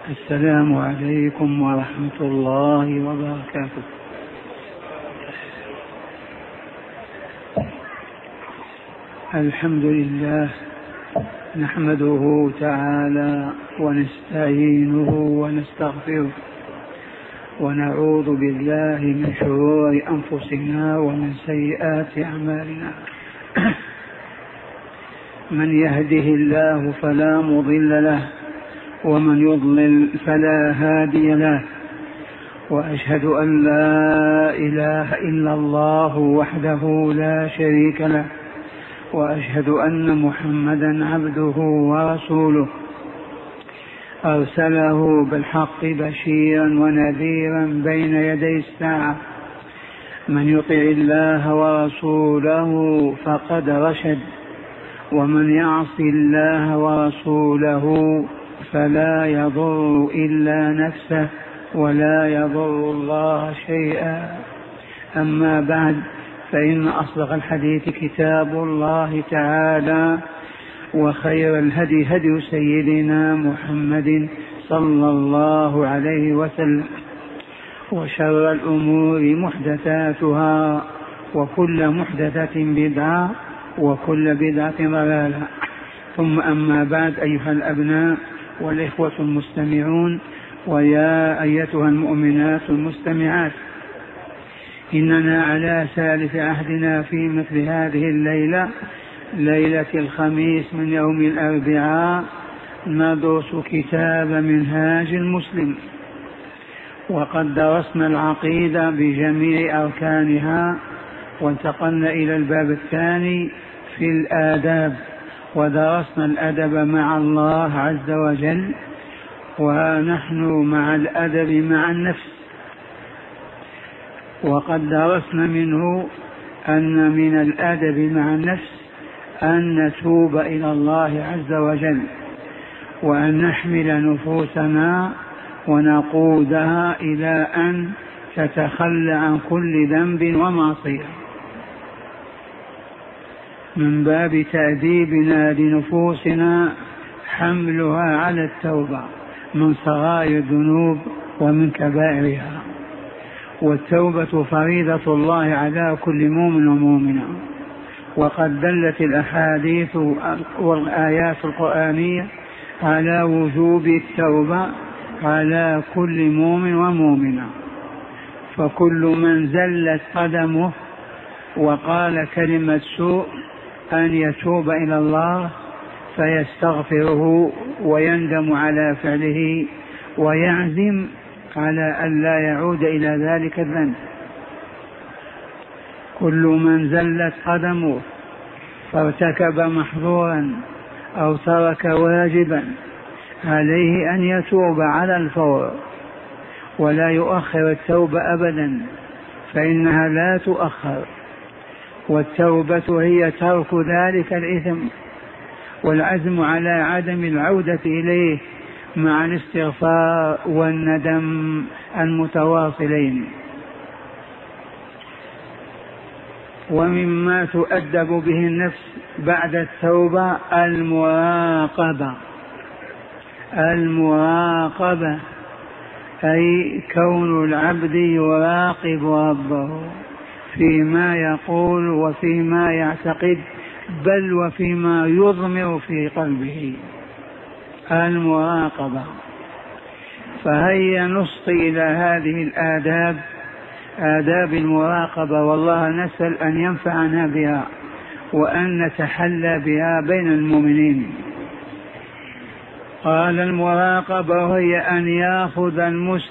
السلام عليكم ورحمة الله وبركاته. الحمد لله نحمده تعالى ونستعينه ونستغفره ونعوذ بالله من شرور أنفسنا ومن سيئات أعمالنا. من يهده الله فلا مضل له ومن يضلل فلا هادي له، وأشهد أن لا إله إلا الله وحده لا شريك له، وأشهد أن محمدا عبده ورسوله أرسله بالحق بشيرا ونذيرا بين يدي الساعة. من يطع الله ورسوله فقد رشد، ومن يعص الله ورسوله فلا يضر إلا نفسه ولا يضر الله شيئا. أما بعد، فإن أصدق الحديث كتاب الله تعالى، وخير الهدي هدي سيدنا محمد صلى الله عليه وسلم، وشر الأمور محدثاتها، وكل محدثة بدعة، وكل بدعة ضلالة. ثم أما بعد، أيها الأبناء والإخوة المستمعون، ويا أيتها المؤمنات المستمعات، إننا على سالف عهدنا في مثل هذه الليلة، ليلة الخميس من يوم الأربعاء، ندرس كتاب منهاج المسلم، وقد درسنا العقيدة بجميع أركانها، وانتقلنا إلى الباب الثاني في الآداب، ودرسنا الأدب مع الله عز وجل، ونحن مع الأدب مع النفس. وقد درسنا منه أن من الأدب مع النفس أن نتوب إلى الله عز وجل، وأن نحمل نفوسنا ونقودها إلى أن تتخلى عن كل ذنب ومعصية، من باب تأديبنا لنفوسنا حملها على التوبة من صغائر الذنوب ومن كبائرها. والتوبة فريضة الله على كل مؤمن ومؤمنة، وقد دلت الأحاديث والآيات القرآنية على وجوب التوبة على كل مؤمن ومؤمنة. فكل من زلت قدمه وقال كلمة سوء أن يتوب إلى الله فيستغفره ويندم على فعله ويعزم على أن لا يعود إلى ذلك الذنب. كل من زلت قدمه فارتكب محظورا أو ترك واجبا عليه أن يتوب على الفور، ولا يؤخر التوبة أبدا، فإنها لا تؤخر. والتوبة هي ترك ذلك الإثم والعزم على عدم العودة إليه مع الاستغفار والندم المتواصلين. ومما تؤدب به النفس بعد التوبة المراقبة، أي كون العبد يراقب ربه فيما يقول وفيما يعتقد، بل وفيما يضمر في قلبه، المراقبة. فهيا نصغي إلى هذه الآداب، آداب المراقبة، والله نسأل أن ينفعنا بها وأن نتحلى بها بين المؤمنين. قال: المراقبة هي أن يأخذ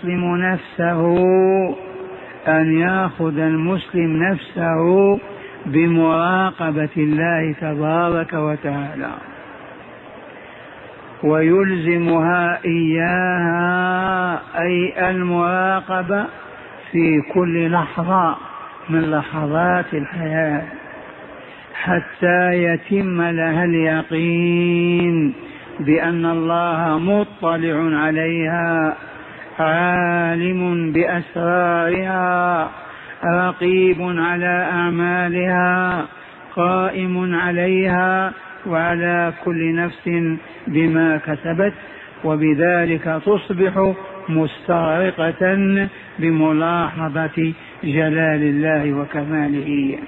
المسلم نفسه بمراقبة الله تبارك وتعالى، ويلزمها إياها، أي المراقبة، في كل لحظة من لحظات الحياة، حتى يتم لها اليقين بأن الله مطلع عليها، عالم بأسرارها، رقيب على أعمالها، قائم عليها وعلى كل نفس بما كسبت، وبذلك تصبح مستغرقة بملاحظة جلال الله وكماله،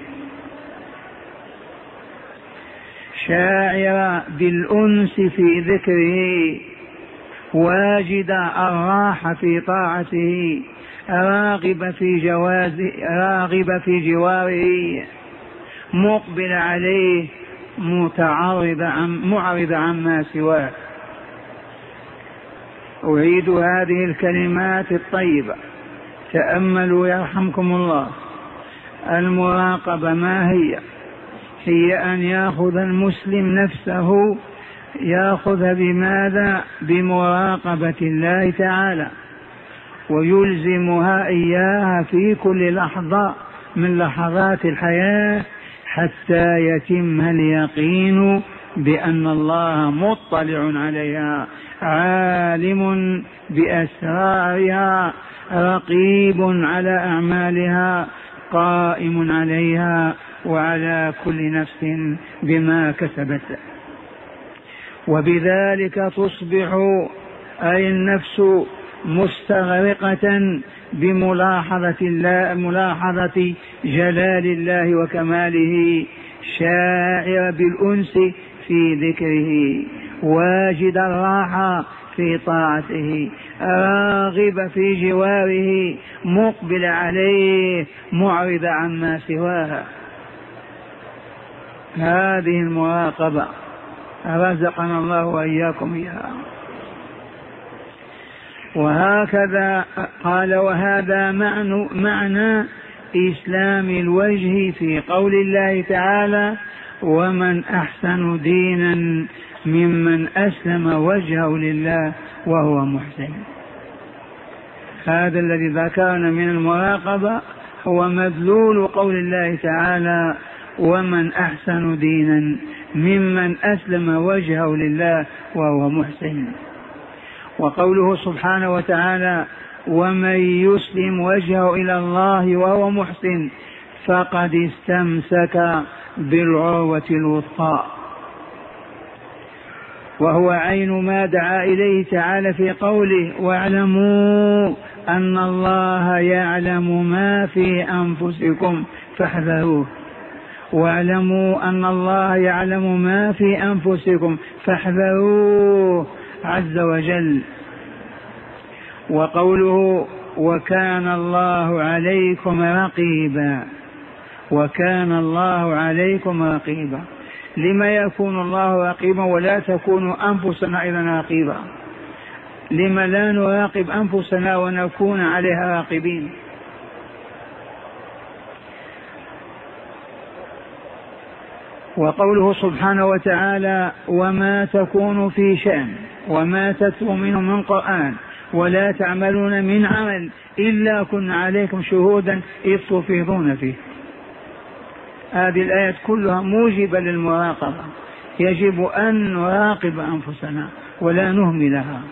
شاعرة بالأنس في ذكره، واجد الراحة في طاعته، راغب في جواره، مقبل عليه، معرض عما سواه. أعيد هذه الكلمات الطيبة، تأملوا يرحمكم الله. المراقبة ما هي أن يأخذ المسلم نفسه، يأخذ بماذا؟ بمراقبة الله تعالى، ويلزمها إياها في كل لحظة من لحظات الحياة حتى يتم اليقين بأن الله مطلع عليها، عالم بأسرارها، رقيب على أعمالها، قائم عليها وعلى كل نفس بما كسبت. وبذلك تصبح أي النفس مستغرقة بملاحظة جلال الله وكماله، شاعر بالأنس في ذكره، واجد الراحة في طاعته، راغب في جواره، مقبل عليه، معرض عما سواها. هذه المراقبة رزقنا الله وإياكم إياها. وهكذا قال: وهذا معنى إسلام الوجه في قول الله تعالى: ومن أحسن دينا ممن أسلم وجهه لله وهو محسن. هذا الذي ذكرنا من المراقبة هو مدلول قول الله تعالى: ومن أحسن دينا ممن أسلم وجهه لله وهو محسن. وقوله سبحانه وتعالى: ومن يسلم وجهه إلى الله وهو محسن فقد استمسك بالعروة الوثقى، وهو عين ما دعا إليه تعالى في قوله: واعلموا أن الله يعلم ما في أنفسكم فاحذروه. واعلموا أن الله يعلم ما في أنفسكم فاحذروه عز وجل. وقوله: وكان الله عليكم رقيبا. وكان الله عليكم رقيبا. لما يكون الله رقيبا ولا تكون أنفسنا أيضا رقيبا؟ لما لا نراقب أنفسنا ونكون عليها راقبين؟ وقوله سبحانه وتعالى: وما تكون في شأن وما تتلو منه من قرآن ولا تعملون من عمل إلا كنا عليكم شهودا إذ تفيضون فيه. هذه الآيات كلها موجبة للمراقبة، يجب أن نراقب أنفسنا ولا نهملها.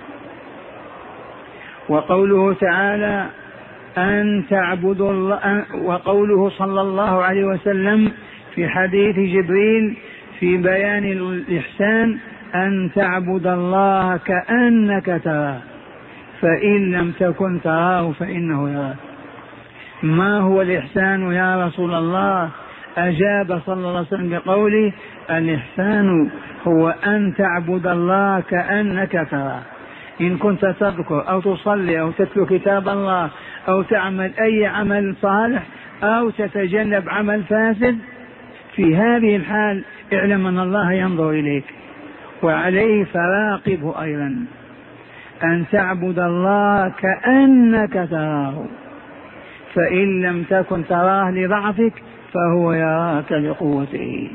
وقوله تعالى: أن تعبدوا الله، وقوله صلى الله عليه وسلم في حديث جبريل في بيان الإحسان: أن تعبد الله كأنك تراه فإن لم تكن تراه فإنه يراك. ما هو الإحسان يا رسول الله؟ أجاب صلى الله عليه وسلم بقوله: الإحسان هو أن تعبد الله كأنك تراه. إن كنت تذكر أو تصلي أو تتلو كتاب الله أو تعمل أي عمل صالح أو تتجنب عمل فاسد، في هذه الحال اعلم أن الله ينظر إليك وعليه فراقبه أيضا. أن تعبد الله كأنك تراه فإن لم تكن تراه لضعفك فهو يراك لقوته.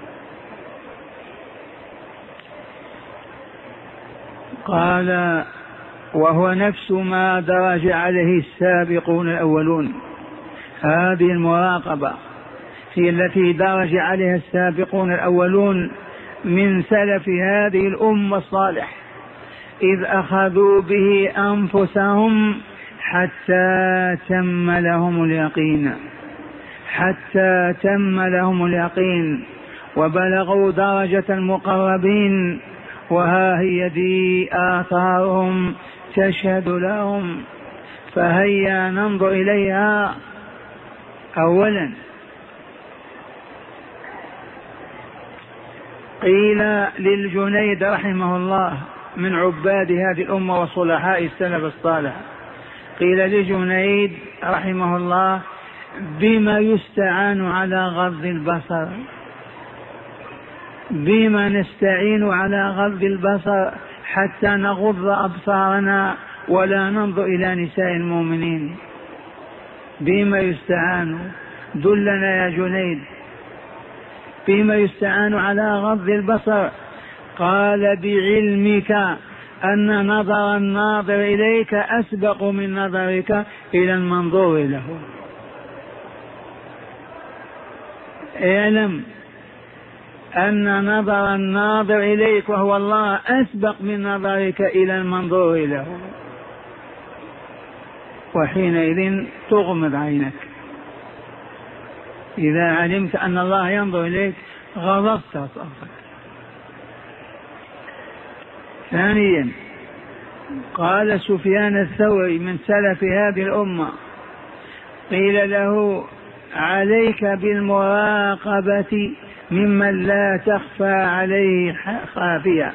قال: وهو نفس ما درج عليه السابقون الأولون. هذه المراقبة هي التي درج عليها السابقون الأولون من سلف هذه الأمة الصالح، إذ أخذوا به أنفسهم حتى تم لهم اليقين، وبلغوا درجة المقربين وها هي دي آثارهم تشهد لهم، فهيا ننظر إليها. أولا قيل للجنيد رحمه الله من عباد هذه الأمة وصلحاء السلف الصالح، قيل لجنيد رحمه الله: بما يستعان على غض البصر؟ بما نستعين على غض البصر حتى نغض أبصارنا ولا ننظر إلى نساء المؤمنين؟ بما يستعان؟ دلنا يا جنيد، بما يستعان على غض البصر؟ قال: بعلمك أن نظر الناظر إليك أسبق من نظرك إلى المنظور له. اعلم أن نظر الناظر إليك وهو الله أسبق من نظرك إلى المنظور له، وحينئذ تغمض عينك. إذا علمت أن الله ينظر إليك غضضت طرفك. ثانيا قال سفيان الثوري من سلف هذه الأمة، قيل له: عليك بالمراقبة ممن لا تخفى عليه خافية.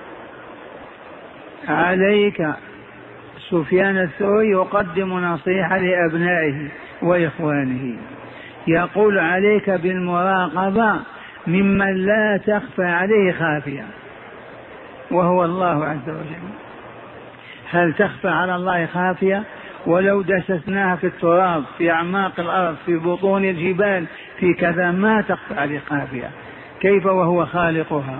عليك، سفيان الثوري يقدم نصيحة لأبنائه وإخوانه، يقول: عليك بالمراقبة ممن لا تخفى عليه خافية، وهو الله عز وجل. هل تخفى على الله خافية؟ ولو دسسناها في التراب، في أعماق الأرض، في بطون الجبال، في كذا، ما تخفى عليه خافية، كيف وهو خالقها؟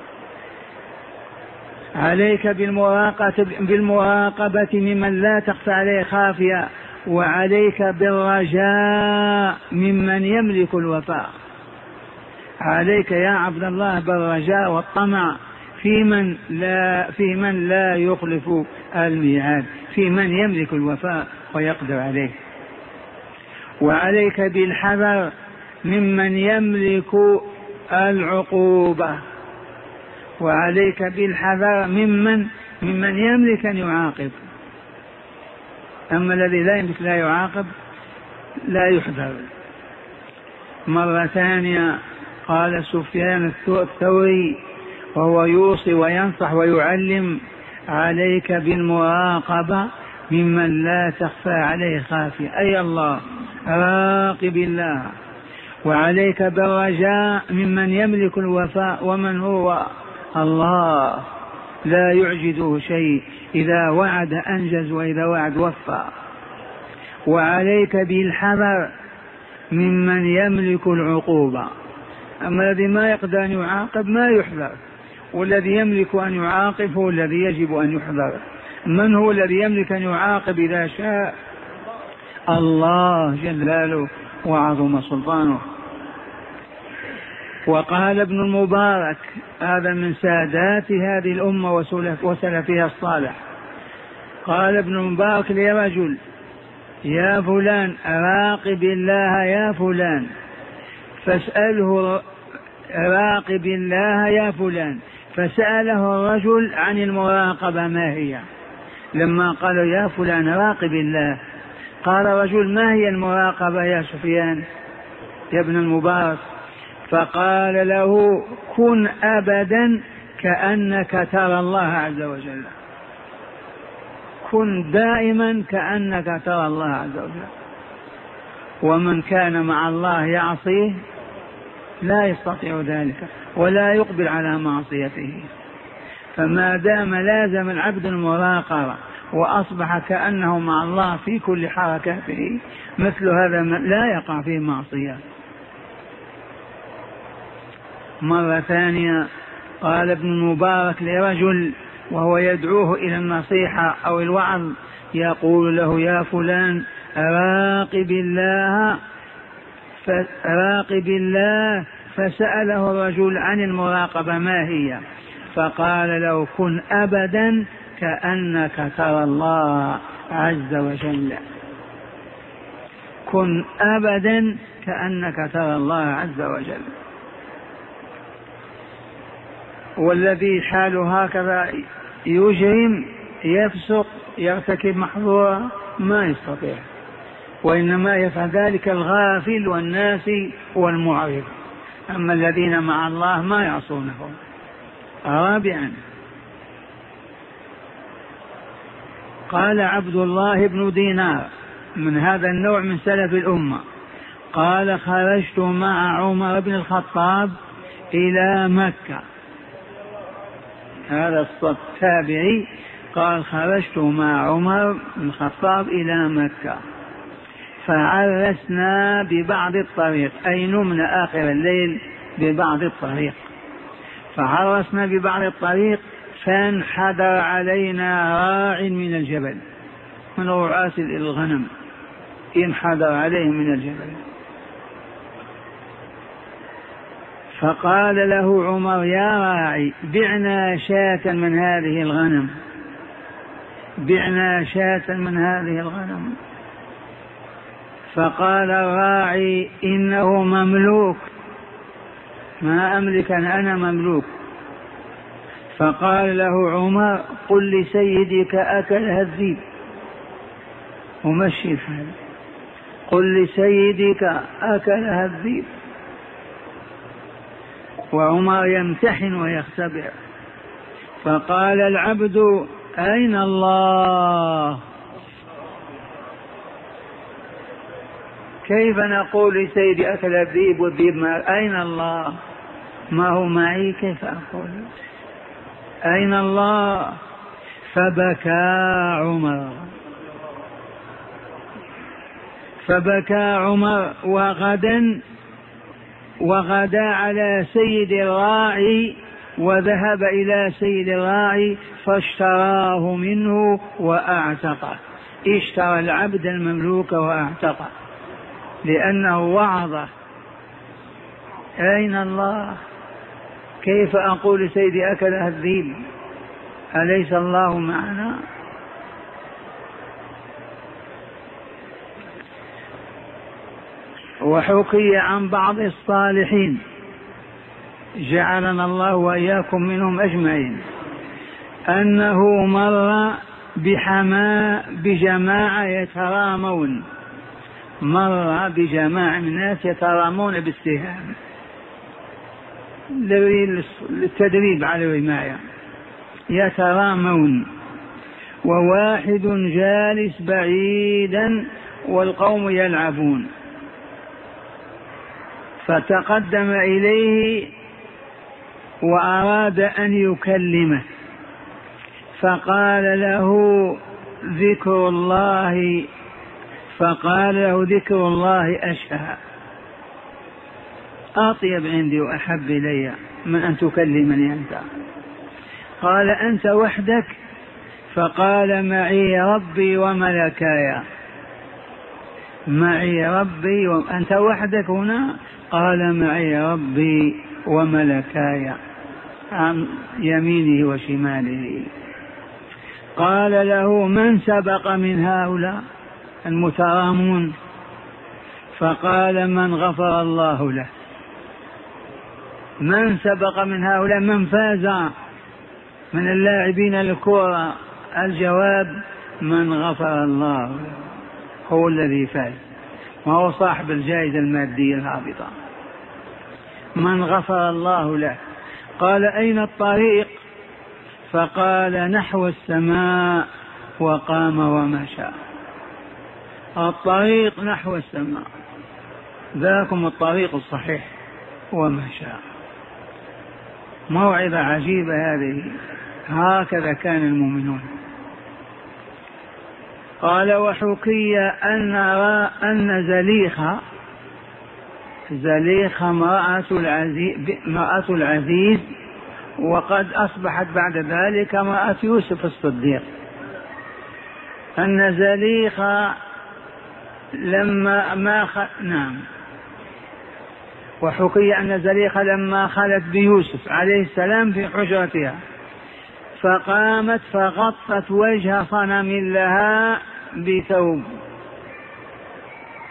عليك بالمراقبة ممن لا تخفى عليه خافية، وعليك بالرجاء ممن يملك الوفاء. عليك يا عبد الله بالرجاء والطمع في من لا يخلف الميعاد، في من يملك الوفاء ويقدر عليه. وعليك بالحذر ممن يملك العقوبة، وعليك بالحذر ممن يملك أن يعاقب. أما الذي لا يملك لا يعاقب لا يحذر. مرة ثانية قال سفيان الثوري وهو يوصي وينصح ويعلم: عليك بالمراقبة ممن لا تخفى عليه خافية، أي الله، راقب الله. وعليك بالرجاء ممن يملك الوفاء، ومن هو؟ الله، لا يعجزه شيء، إذا وعد أنجز وإذا وعد وفى. وعليك بالحذر ممن يملك العقوبة، أما الذي ما يقدر أن يعاقب ما يحذر، والذي يملك أن يعاقب هو الذي يجب أن يحذر. من هو الذي يملك أن يعاقب إذا شاء؟ الله جل جلاله وعظم سلطانه. وقال ابن المبارك، هذا من سادات هذه الأمة وسلفها الصالح، قال ابن المبارك لرجل: يا فلان راقب الله يا فلان، فاسأله راقب الله يا فلان. فسأله الرجل عن المراقبة ما هي. لما قالوا يا فلان راقب الله، قال رجل: ما هي المراقبة يا سفيان يا ابن المبارك؟ فقال له: كن أبدا كأنك ترى الله عز وجل، كن دائما كأنك ترى الله عز وجل. ومن كان مع الله يعصيه لا يستطيع ذلك ولا يقبل على معصيته. فما دام لازم العبد المراقبة وأصبح كأنه مع الله في كل حركاته، مثل هذا لا يقع فيه معصية. مرة ثانية قال ابن المبارك لرجل وهو يدعوه إلى النصيحة أو الوعظ، يقول له: يا فلان راقب الله. فسأله الرجل عن المراقبة ما هي؟ فقال له: كن أبدا كأنك ترى الله عز وجل، كن والذي حاله هكذا يجرم يفسق يرتكب محظورا ما يستطيع، وإنما يفعل ذلك الغافل والناسي والمعرض، أما الذين مع الله ما يعصونه. رابعا قال عبد الله بن دينار من هذا النوع من سلف الأمة قال خرجت مع عمر بن الخطاب إلى مكة. هذا التابعي قال خرجت مع عمر بن الخطاب إلى مكة فعرسنا ببعض الطريق، أي نمنا آخر الليل ببعض الطريق، فعرسنا ببعض الطريق فانحدر علينا راع من الجبل، من رعاة الغنم، انحدر عليه من الجبل، فقال له عمر يا راعي بعنا شاة من هذه الغنم، بعنا شاة من هذه الغنم. فقال الراعي إنه مملوك، ما أملك أنا مملوك. فقال له عمر قل لسيدك أكلها الذئب، ومشي الحال، قل لسيدك أكلها الذئب. وعمر يمتحن ويختبر. فقال العبد أين الله؟ كيف نقول لسيدي أكل الذئب والذئب أين الله؟ ما هو معي، كيف أقول أين الله؟ فبكى عمر وغدا على سيد الراعي، وذهب إلى سيد الراعي فاشتراه منه وأعتقه، اشترى العبد المملوك وأعتقه لأنه وعظه أين الله؟ كيف أقول لسيدي أكلها الذئب؟ أليس الله معنا؟ وحكي عن بعض الصالحين جعلنا الله وإياكم منهم أجمعين أنه مر بجماعة يترامون، مر بجماعة من الناس يترامون بالسهام للتدريب على الرماية، يترامون، وواحد جالس بعيدا والقوم يلعبون، فتقدم إليه وأراد أن يكلمه، فقال له ذكر الله أشهى، أطيب عندي وأحب إلي من أن تكلمني أنت. قال أنت وحدك؟ فقال معي ربي وملكاي، معي ربي أنت وحدك هنا؟ قال معي ربي وملكاي عن يمينه وشماله. قال له من سبق من هؤلاء المترامون؟ فقال من غفر الله له. من سبق من هؤلاء؟ من فاز من اللاعبين الكرة؟ الجواب من غفر الله له هو الذي فاز، وهو صاحب الجائزة المادية الهابطة. من غفر الله له. قال أين الطريق؟ فقال نحو السماء، وقام ومشى. الطريق نحو السماء، ذاكم الطريق الصحيح، ومشى. موعظة عجيبة هذه، هكذا كان المؤمنون. قال وحكي أن زليخة امرأة العزيز، وقد أصبحت بعد ذلك امرأة يوسف الصديق، أن زليخة وحكي أن زليخة لما خلت بيوسف عليه السلام في حجرتها، فقامت فغطت وجه صنم لها بثوب.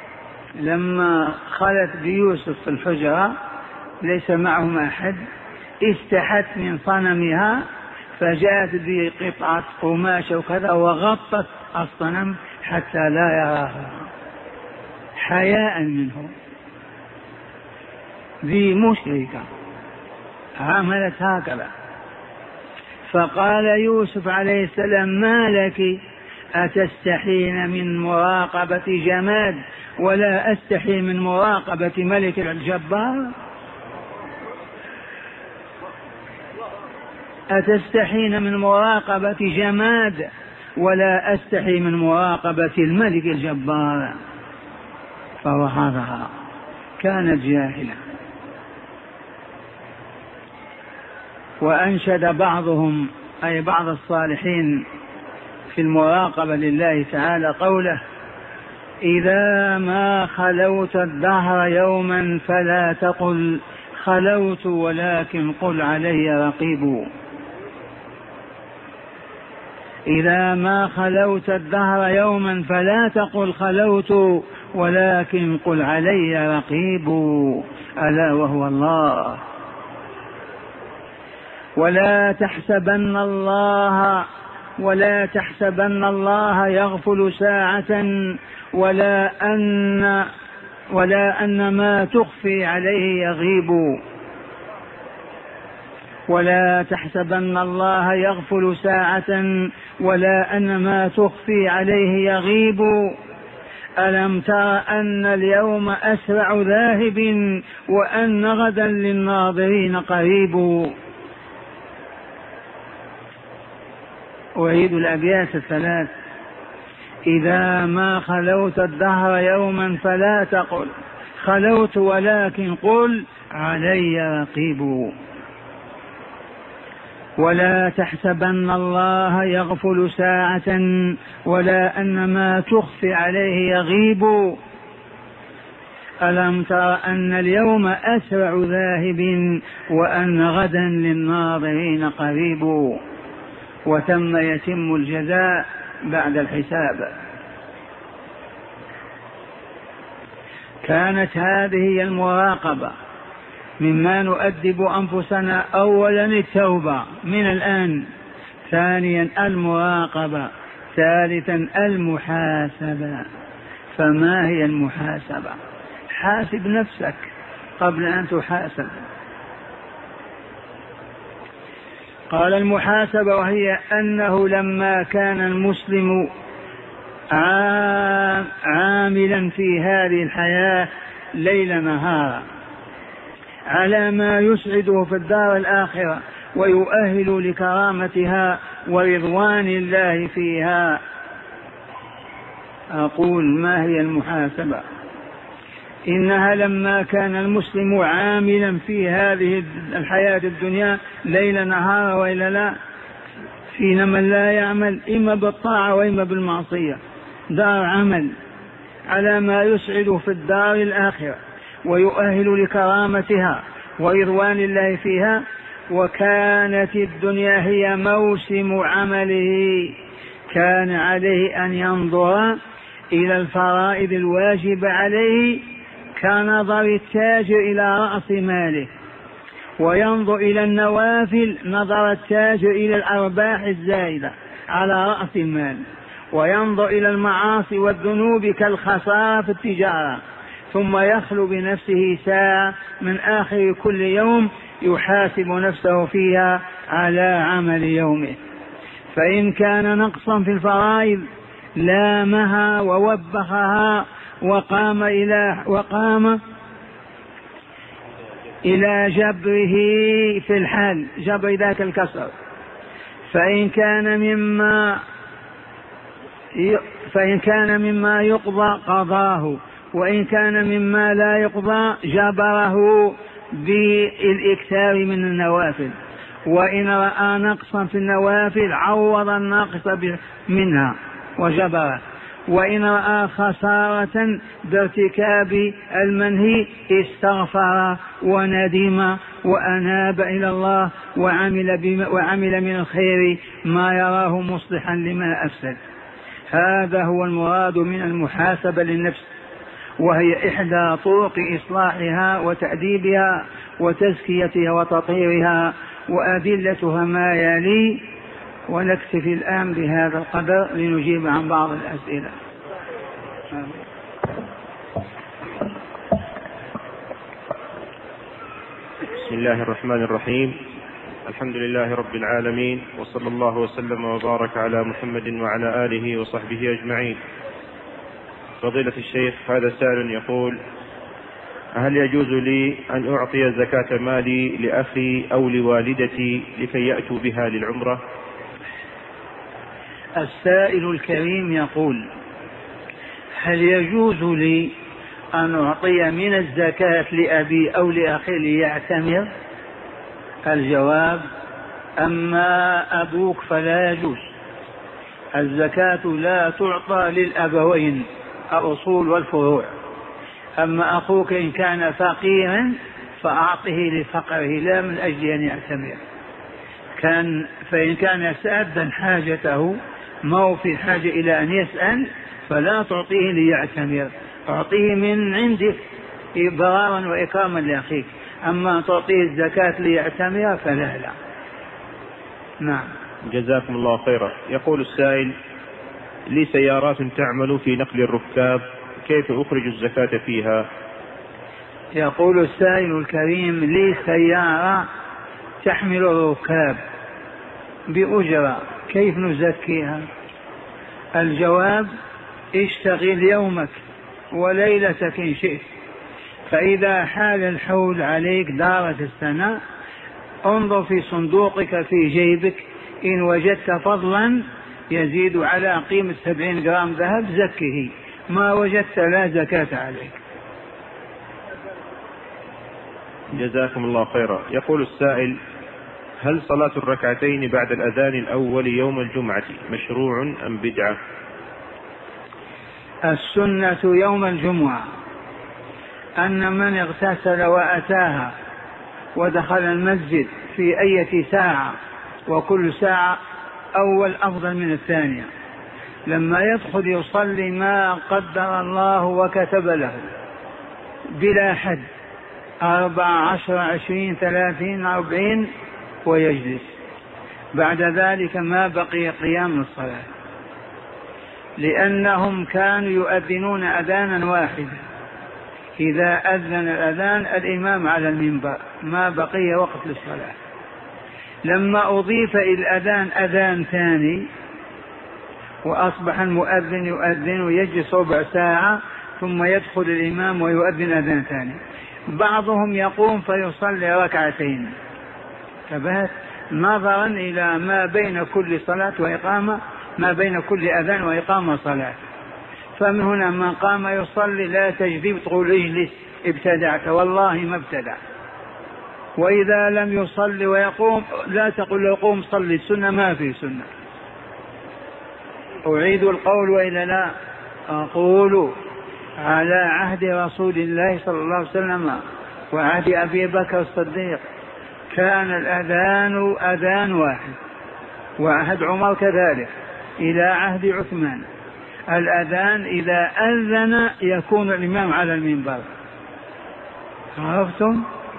لما خلت بيوسف في الحجرة ليس معهم أحد، استحت من صنمها فجاءت بقطعة قماش وكذا وغطت الصنم حتى لا يراها حياء منه. ذي مشركة عملت هكذا. فقال يوسف عليه السلام ما لك أتستحين من مراقبة جماد ولا أستحي من مراقبة ملك الجبار؟ أتستحين من مراقبة جماد ولا أستحي من مراقبة الملك الجبار؟ فرفضها، كانت جاهلة. وأنشد بعضهم أي بعض الصالحين في المراقبة لله تعالى قوله: إذا ما خلوت الدهر يوما فلا تقل خلوت ولكن قل علي رقيب. إذا ما خلوت الدهر يوما فلا تقل خلوت ولكن قل علي رقيب، ألا وهو الله. ولا تحسبن الله يغفل ساعة ولا أن ما تخفي عليه يغيب. ولا تحسبن الله يغفل ساعة ولا أن ما تخفي عليه يغيب. ألم تر أن اليوم أسرع ذاهب وأن غدا للناظرين قريب. أعيد الأبيات الثلاث: إذا ما خلوت الدهر يوما فلا تقل خلوت ولكن قل علي رقيب. ولا تحسبن الله يغفل ساعة ولا أن ما تخفي عليه يغيب. ألم تر أن اليوم أسرع ذاهب وأن غدا للناظرين قريب. يتم الجزاء بعد الحساب. كانت هذه المراقبة مما نؤدب أنفسنا: أولا التوبة من الآن، ثانيا المراقبة، ثالثا المحاسبة. فما هي المحاسبة؟ حاسب نفسك قبل أن تحاسب. قال: المحاسبة وهي أنه لما كان المسلم عاملا في هذه الحياة ليل نهارا على ما يسعده في الدار الآخرة ويؤهل لكرامتها ورضوان الله فيها. أقول: ما هي المحاسبة؟ إنها لما كان المسلم عاملا في هذه الحياة الدنيا ليل نهار وإلا لا، فينا من لا يعمل إما بالطاعة وإما بالمعصية، دار عمل على ما يسعد في الدار الآخرة ويؤهل لكرامتها ورضوان الله فيها. وكانت الدنيا هي موسم عمله، كان عليه أن ينظر إلى الفرائض الواجب عليه كنظر التاجر إلى رأس ماله، وينظر إلى النوافل نظر التاجر إلى الأرباح الزائدة على رأس المال، وينظر إلى المعاصي والذنوب كالخسارة في التجارة، ثم يخلو بنفسه ساعة من آخر كل يوم يحاسب نفسه فيها على عمل يومه. فإن كان نقصا في الفرائض لامها ووبخها وقام إلى جبره في الحال، جبر ذاك الكسر. فإن كان مما يقضى قضاه، وإن كان مما لا يقضى جبره بالإكثار من النوافل. وإن رأى نقصا في النوافل عوض الناقص منها وجبره. وإن رأى خسارة بارتكاب المنهي استغفر وندم وأناب إلى الله وعمل من الخير ما يراه مصلحا لما أفسد. هذا هو المراد من المحاسبة للنفس. وهي إحدى طرق إصلاحها وتأديبها وتزكيتها وتطهيرها، وأدلتها ما يلي، ونكتفي الآن بهذا القدر لنجيب عن بعض الأسئلة. بسم الله الرحمن الرحيم. الحمد لله رب العالمين، وصلى الله وسلم وبارك على محمد وعلى آله وصحبه أجمعين. فضيلة الشيخ، هذا سائل يقول: هل يجوز لي أن أعطي زكاة مالي لأخي أو لوالدتي لكي يأتوا بها للعمرة؟ السائل الكريم يقول: هل يجوز لي أن أعطي من الزكاة لأبي أو لأخي ليعتمر؟ الجواب: أما أبوك فلا يجوز، الزكاة لا تعطى للأبوين الأصول والفروع. أما أخوك إن كان فقيرا فأعطه لفقره لا من أجل أن يعتمر، فإن كان سادا حاجته ما هو في حاجة إلى أن يسأل فلا تعطيه ليعتمر، أعطيه من عندك إبرارا وإكراما لأخيك. أما تعطيه الزكاة ليعتمر فلا. لا. نعم. جزاكم الله خيرا. يقول السائل: لي سيارات تعمل في نقل الركاب، كيف أخرج الزكاة فيها؟ يقول السائل الكريم: لي سيارة تحمل الركاب بأجرة، كيف نزكيها؟ الجواب: اشتغل يومك وليلتك إن شئت، فإذا حال الحول عليك دارت السنة انظر في صندوقك في جيبك، إن وجدت فضلا يزيد على قيمة 70 جرام ذهب زكه، ما وجدت لا زكاة عليك. جزاكم الله خيرا. يقول السائل: هل صلاة الركعتين بعد الأذان الأول يوم الجمعة مشروع أم بدعة؟ السنة يوم الجمعة أن من اغتسل وأتاها ودخل المسجد في أي ساعة، وكل ساعة أول أفضل من الثانية، لما يدخل يصلي ما قدر الله وكتب له بلا حد، 14 20 30 40 ويجلس، بعد ذلك ما بقي قيام الصلاة، لأنهم كانوا يؤذنون أذانا واحدا، إذا أذن الأذان الإمام على المنبر ما بقي وقت للصلاة. لما أضيف إلى الأذان أذان ثاني وأصبح المؤذن يؤذن ويجلس ربع ساعة ثم يدخل الإمام ويؤذن أذان ثاني، بعضهم يقوم فيصلي ركعتين ثبات نظرا إلى ما بين كل صلاة وإقامة، ما بين كل أذان وإقامة صلاة، فمن هنا من قام يصلي لا تجذب تقول اجلس ابتدعت، والله ما ابتدع. وإذا لم يصلي ويقوم لا تقل له قوم صلي، السنة ما في سنة. أعيد القول وإلا لا؟ أقول على عهد رسول الله صلى الله عليه وسلم وعهد أبي بكر الصديق كان الأذان أذان واحد، وعهد عمر كذلك، إلى عهد عثمان الأذان إذا أذن يكون الإمام على المنبر. عرفتم؟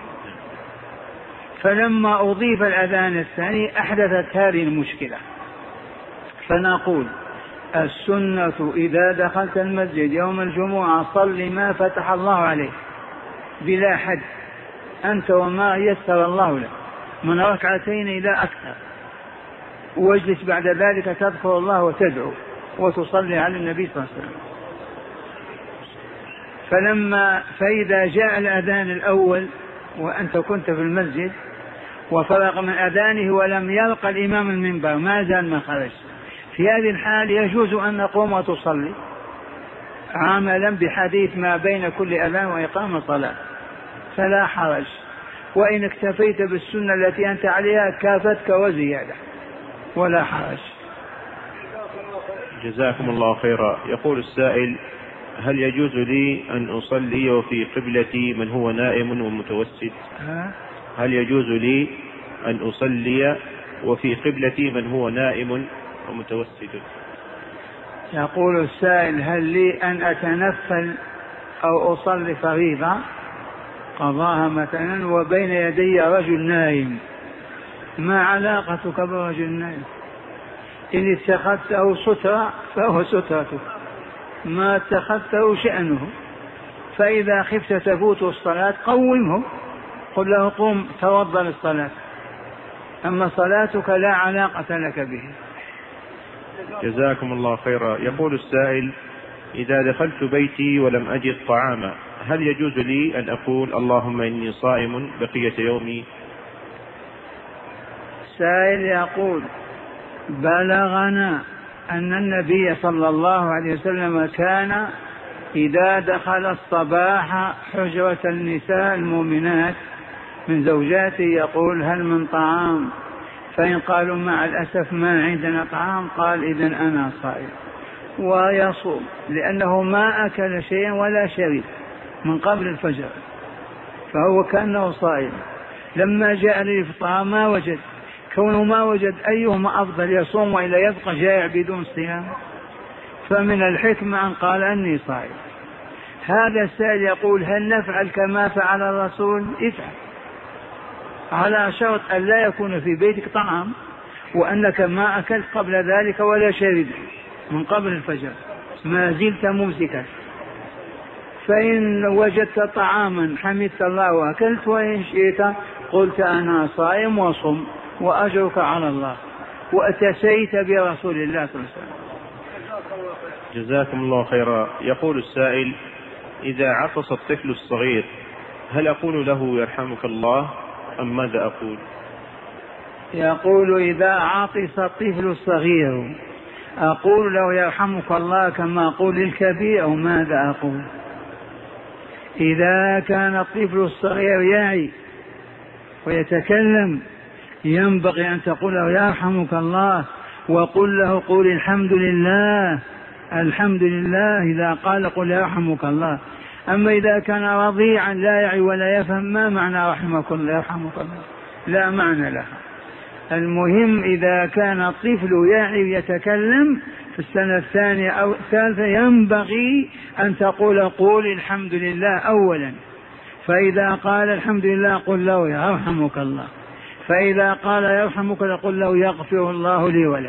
فلما أضيف الأذان الثاني أحدثت هذه المشكلة، فنقول السنة إذا دخلت المسجد يوم الجمعة صل ما فتح الله عليك بلا حد، أنت وما يسر الله لك من ركعتين إلى أكثر، واجلس بعد ذلك تذكر الله وتدعو وتصلي على النبي صلى الله عليه وسلم. فإذا جاء الأذان الأول وأنت كنت في المسجد وفرغ من أذانه ولم يلقى الإمام المنبر ما زال ما خرج، في هذه الحال يجوز أن نقوم وتصلي عملا بحديث ما بين كل أذان وإقامة صلاة، فلا حرج، وإن اكتفيت بالسنة التي أنت عليها كافتك وزيادة ولا حرج. جزاكم الله خيرا. يقول السائل: هل يجوز لي أن أصلي وفي قبلتي من هو نائم ومتوسد؟ هل يجوز لي أن أصلي وفي قبلتي من هو نائم ومتوسد؟ يقول السائل: هل لي أن أتنفل أو أصلي فريضة قضاها مثلا وبين يدي رجل نايم، ما علاقتك برجل نايم؟ إن اتخذته سترة فهو سترتك، ما اتخذته شأنه. فإذا خفت تفوت الصلاة قومه، قل له قم توضأ للصلاة، أما صلاتك لا علاقة لك به. جزاكم الله خيرا. يقول السائل: إذا دخلت بيتي ولم أجد طعاما هل يجوز لي أن أقول اللهم إني صائم بقية يومي؟ السائل يقول: بلغنا أن النبي صلى الله عليه وسلم كان إذا دخل الصباح حجرة النساء المؤمنات من زوجاته يقول: هل من طعام؟ فإن قالوا مع الأسف ما عندنا طعام قال: إذن أنا صائم. ويصوم لأنه ما أكل شيئا ولا شرب من قبل الفجر، فهو كأنه صائم. لما جاء للإفطار ما وجد، كونه ما وجد أيهما أفضل، يصوم وإلا يبقى جائع بدون صيام؟ فمن الحكمة أن قال أني صائم. هذا السائل يقول: هل نفعل كما فعل الرسول؟ افعل، على شرط أن لا يكون في بيتك طعام وأنك ما أكلت قبل ذلك ولا شربت من قبل الفجر، ما زلت ممسكا. فإن وجدت طعاما حمدت الله وأكلت، وإن شئت قلت أنا صائم وصم وأجرك على الله، وأتسيت برسول الله صلى الله عليه وسلم. جزاكم الله خيرا. يقول السائل: إذا عطس الطفل الصغير هل أقول له يرحمك الله أم ماذا أقول؟ يقول: إذا عطس الطفل الصغير أقول له يرحمك الله كما أقول للكبير أو ماذا أقول؟ إذا كان الطفل الصغير يعي ويتكلم ينبغي أن تقول له يرحمك الله، وقل له قول الحمد لله الحمد لله. إذا قال قل يرحمك الله. أما إذا كان رضيعا لا يعي ولا يفهم ما معنى رحمك الله يرحمك الله؟ لا معنى لها. المهم إذا كان الطفل يعي ويتكلم في السنة الثانية أو الثالثة ينبغي أن تقول قول الحمد لله أولا، فإذا قال الحمد لله قل له يرحمك الله، فإذا قال يرحمك قل له يغفر الله لي ولك،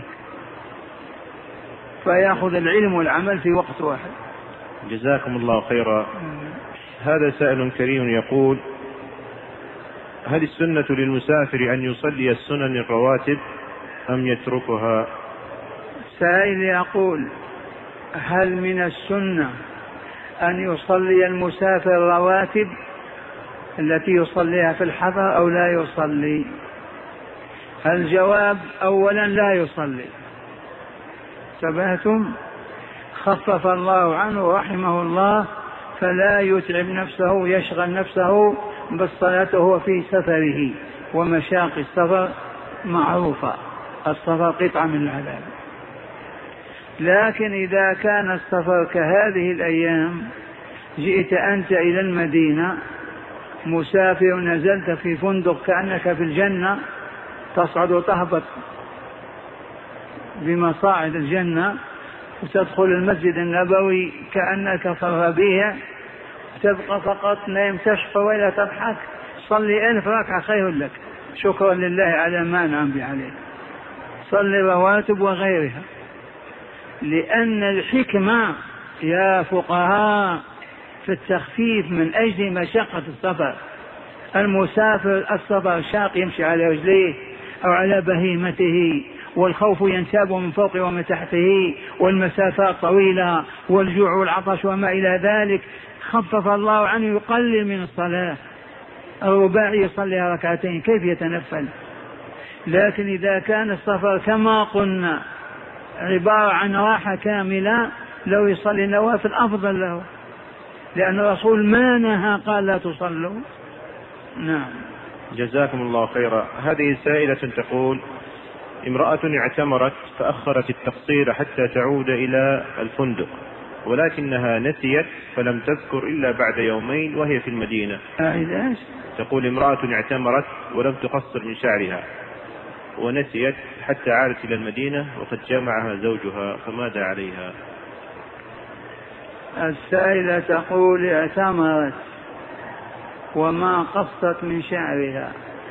فيأخذ العلم والعمل في وقت واحد. جزاكم الله خيرا. هذا سائل كريم يقول: هل السنة للمسافر أن يصلي السنن الرواتب أم يتركها؟ سائل يقول: هل من السنة أن يصلي المسافر الرواتب التي يصليها في الحضر أو لا يصلي؟ الجواب: أولا لا يصلي. انتبهتم؟ خفف الله عنه رحمه الله، فلا يتعب نفسه يشغل نفسه بالصلاة وهو في سفره، ومشاق السفر معروفة، السفر قطعة من العذاب. لكن إذا كان السفر كهذه الأيام، جئت أنت إلى المدينة مسافر، نزلت في فندق كأنك في الجنة، تصعد وتهبط بمصاعد الجنة، وتدخل المسجد النبوي كأنك في الربيع، تبقى فقط نايم تشفى ولا تضحك، صلي 1000 ركعة خير لك، شكرا لله على ما أنعم به عليك. صلي رواتب وغيرها، لأن الحكمة يا فقهاء في التخفيف من أجل مشقة السفر. المسافر السفر شاق، يمشي على رجليه أو على بهيمته، والخوف ينتاب من فوقه ومن تحته، والمسافات طويلة، والجوع والعطش وما إلى ذلك. خفف الله عنه، يقلل من الصلاة، الرباعي يصليها ركعتين كيف يتنفل؟ لكن إذا كان السفر كما قلنا عبارة عن راحة كاملة، لو يصلي النوافل أفضل له، لأن الرسول ما نهى قال لا تصلوا. نعم. جزاكم الله خيرا. هذه سائلة تقول: امرأة اعتمرت فأخرت التقصير حتى تعود إلى الفندق، ولكنها نسيت فلم تذكر إلا بعد يومين وهي في المدينة. تقول: امرأة اعتمرت ولم تقصر من شعرها ونسيت حتى عادت إلى المدينة وقد جمعها زوجها، فماذا عليها؟ السائلة تقول اعتمرت وما قصت من شعرها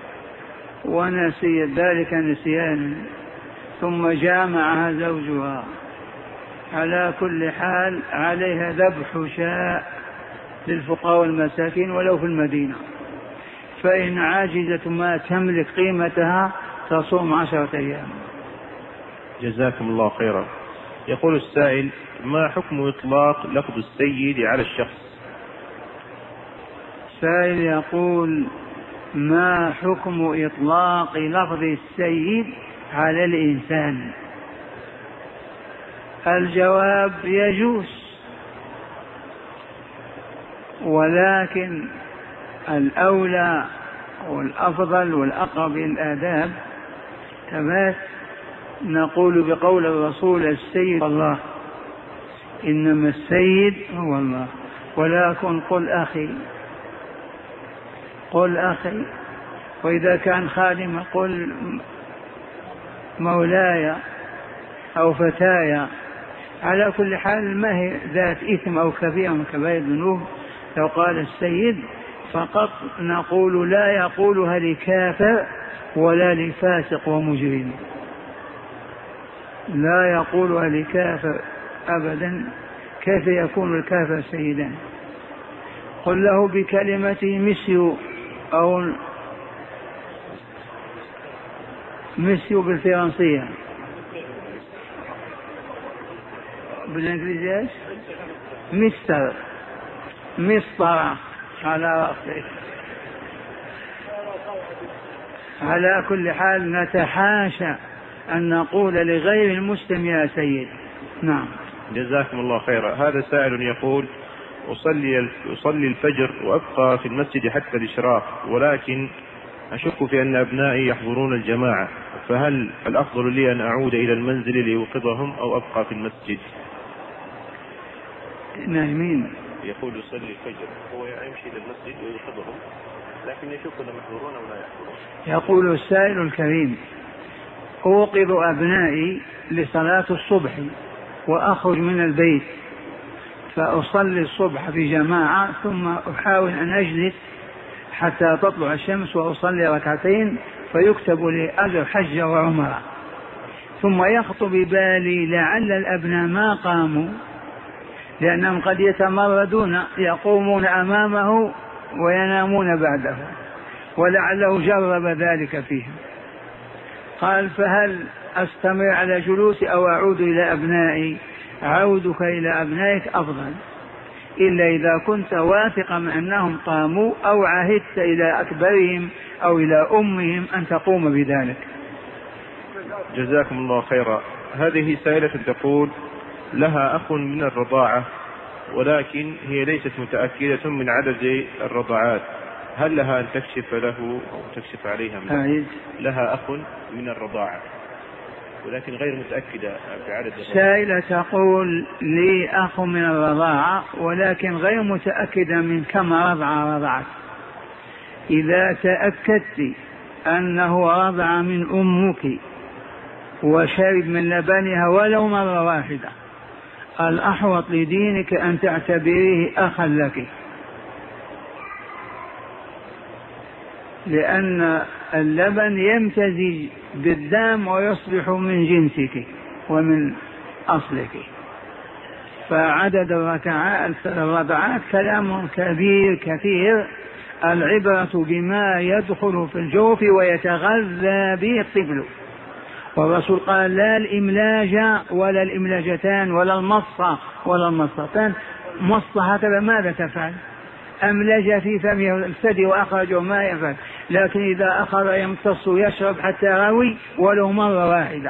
ونسيت ذلك نسيانا، ثم جامعها زوجها، على كل حال عليها ذبح شاء للفقراء والمساكين ولو في المدينة، فإن عاجزت ما تملك قيمتها تصوم 10 أيام. جزاكم الله خيرا. يقول السائل: ما حكم إطلاق لفظ السيد على الشخص؟ السائل يقول: ما حكم إطلاق لفظ السيد على الإنسان؟ الجواب: يجوز، ولكن الأولى والأفضل والأقرب للآداب ثبات نقول بقول الرسول: السيد الله، إنما السيد هو الله. ولكن قل أخي، قل أخي، وإذا كان خادم قل مولاي أو فتايا. على كل حال ما هي ذات إثم أو كبيرة من كبائر الذنوب. لو قال السيد فقط نقول لا يقولها لكافر ولا لفاسق ومجرم، لا يقولها لكافر أبدا. كيف يكون الكافر سيدا؟ قل له بكلمة مسيو أو مسيو بالفرنسية، بالإنجليزية مستر، مسطرة على رأسه. على كل حال نتحاشى أن نقول لغير المسلم يا سيد. نعم. جزاكم الله خيرا. هذا سائل يقول: أصلي الفجر وأبقى في المسجد حتى الإشراق، ولكن أشك في أن أبنائي يحضرون الجماعة، فهل الأفضل لي أن أعود إلى المنزل لأوقظهم أو أبقى في المسجد؟ نايمين. يقول يصلي الفجر، هو يمشي إلى المسجد ويوقظهم، لكن يشك أنهم يحضرون أو لا يحضرون. يقول السائل الكريم: أوقظ أبنائي لصلاة الصبح وأخرج من البيت فأصلي الصبح بجماعة، ثم أحاول أن أجلس حتى تطلع الشمس وأصلي ركعتين فيكتب لي أجر حج وعمرة، ثم يخطر ببالي لعل الأبناء ما قاموا لأنهم قد يتمردون، يقومون أمامه وينامون بعده، ولعله جرب ذلك فيهم. قال: فهل أستمر على جلوسي أو أعود إلى أبنائي؟ عودك إلى أبنائك أفضل، إلا إذا كنت واثقا من أنهم قاموا أو عهدت إلى أكبرهم أو إلى أمهم أن تقوم بذلك. جزاكم الله خيرا. هذه سائلة تقول: لها أخ من الرضاعة، ولكن هي ليست متأكدة من عدد الرضعات، هل لها أن تكشف له أو تكشف عليها منه؟ لها أخ من الرضاعة ولكن غير متأكدة بعدد الرضاعات. سائلة تقول: لي أخ من الرضاعة ولكن غير متأكدة من كم رضعة رضعت. إذا تأكدت أنه رضع من أمك وشرب من لبنها ولو مرة واحدة، الأحوط لدينك أن تعتبريه أخا لك، لأن اللبن يمتزج بالدم ويصبح من جنسك ومن أصلك. فعدد الرضعات كلام كبير كثير، العبرة بما يدخل في الجوف ويتغذى به الطفل. والرسول قال: لا الإملاج ولا الإملاجتان ولا المصة ولا المصتان. مصة هكذا ماذا تفعل؟ أملج في فمه الثدي وأخرجه ما يفعل، لكن إذا أخذ يمتص يشرب حتى روي ولو مرة واحدة،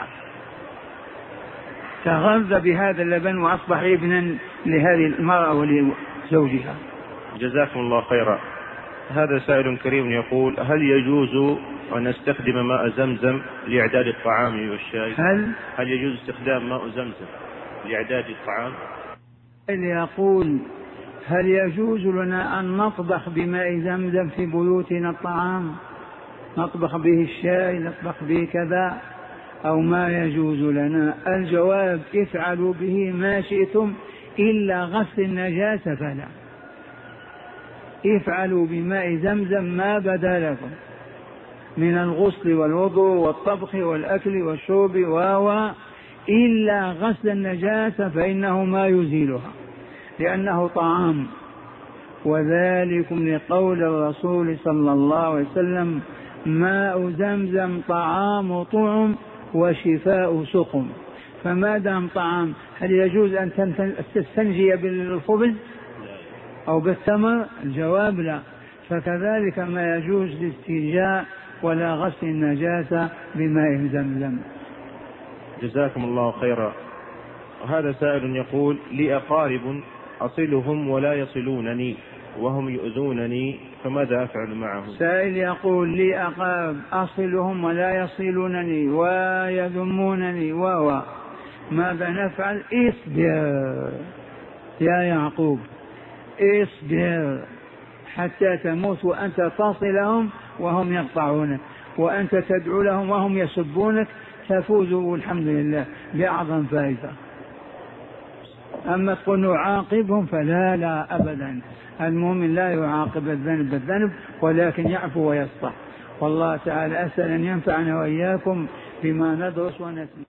تغذى بهذا اللبن وأصبح ابنا لهذه المرأة ولزوجها. جزاكم الله خيرا. هذا سائل كريم يقول: هل يجوز أن نستخدم ماء زمزم لإعداد الطعام والشاي؟ هل يجوز استخدام ماء زمزم لإعداد الطعام؟ يقول: هل يجوز لنا أن نطبخ بماء زمزم في بيوتنا الطعام، نطبخ به الشاي، نطبخ به كذا، أو ما يجوز لنا؟ الجواب: افعلوا به ما شئتم إلا غسل النجاسة فلا. افعلوا بماء زمزم ما بدا لكم من الغسل والوضوء والطبخ والأكل والشرب إلا غسل النجاسة فإنه ما يزيلها لأنه طعام. وذلكم لقول الرسول صلى الله عليه وسلم: ماء زمزم طعام طعم وشفاء سقم. فما دام طعام هل يجوز أن تستنجي بالخبز أو بالتمر؟ الجواب لا. فكذلك ما يجوز الاستنجاء ولا غسل النجاسة بماء زمزم. جزاكم الله خيرا. وهذا سائل يقول: لي أقارب أصلهم ولا يصلونني وهم يؤذونني فماذا أفعل معهم؟ سائل يقول: لي أقارب أصلهم ولا يصلونني ويذمونني ماذا نفعل؟ اصبر يا يعقوب، اصبر حتى تموت وأنت تصلهم وهم يقطعونك، وأنت تدعو لهم وهم يسبونك، تفوز والحمد لله بأعظم فائدة. أما تقول نعاقبهم فلا، لا أبدا. المؤمن لا يعاقب الذنب بالذنب ولكن يعفو ويصفح. والله تعالى أسأل أن ينفعنا وإياكم بما ندرس ونسمع.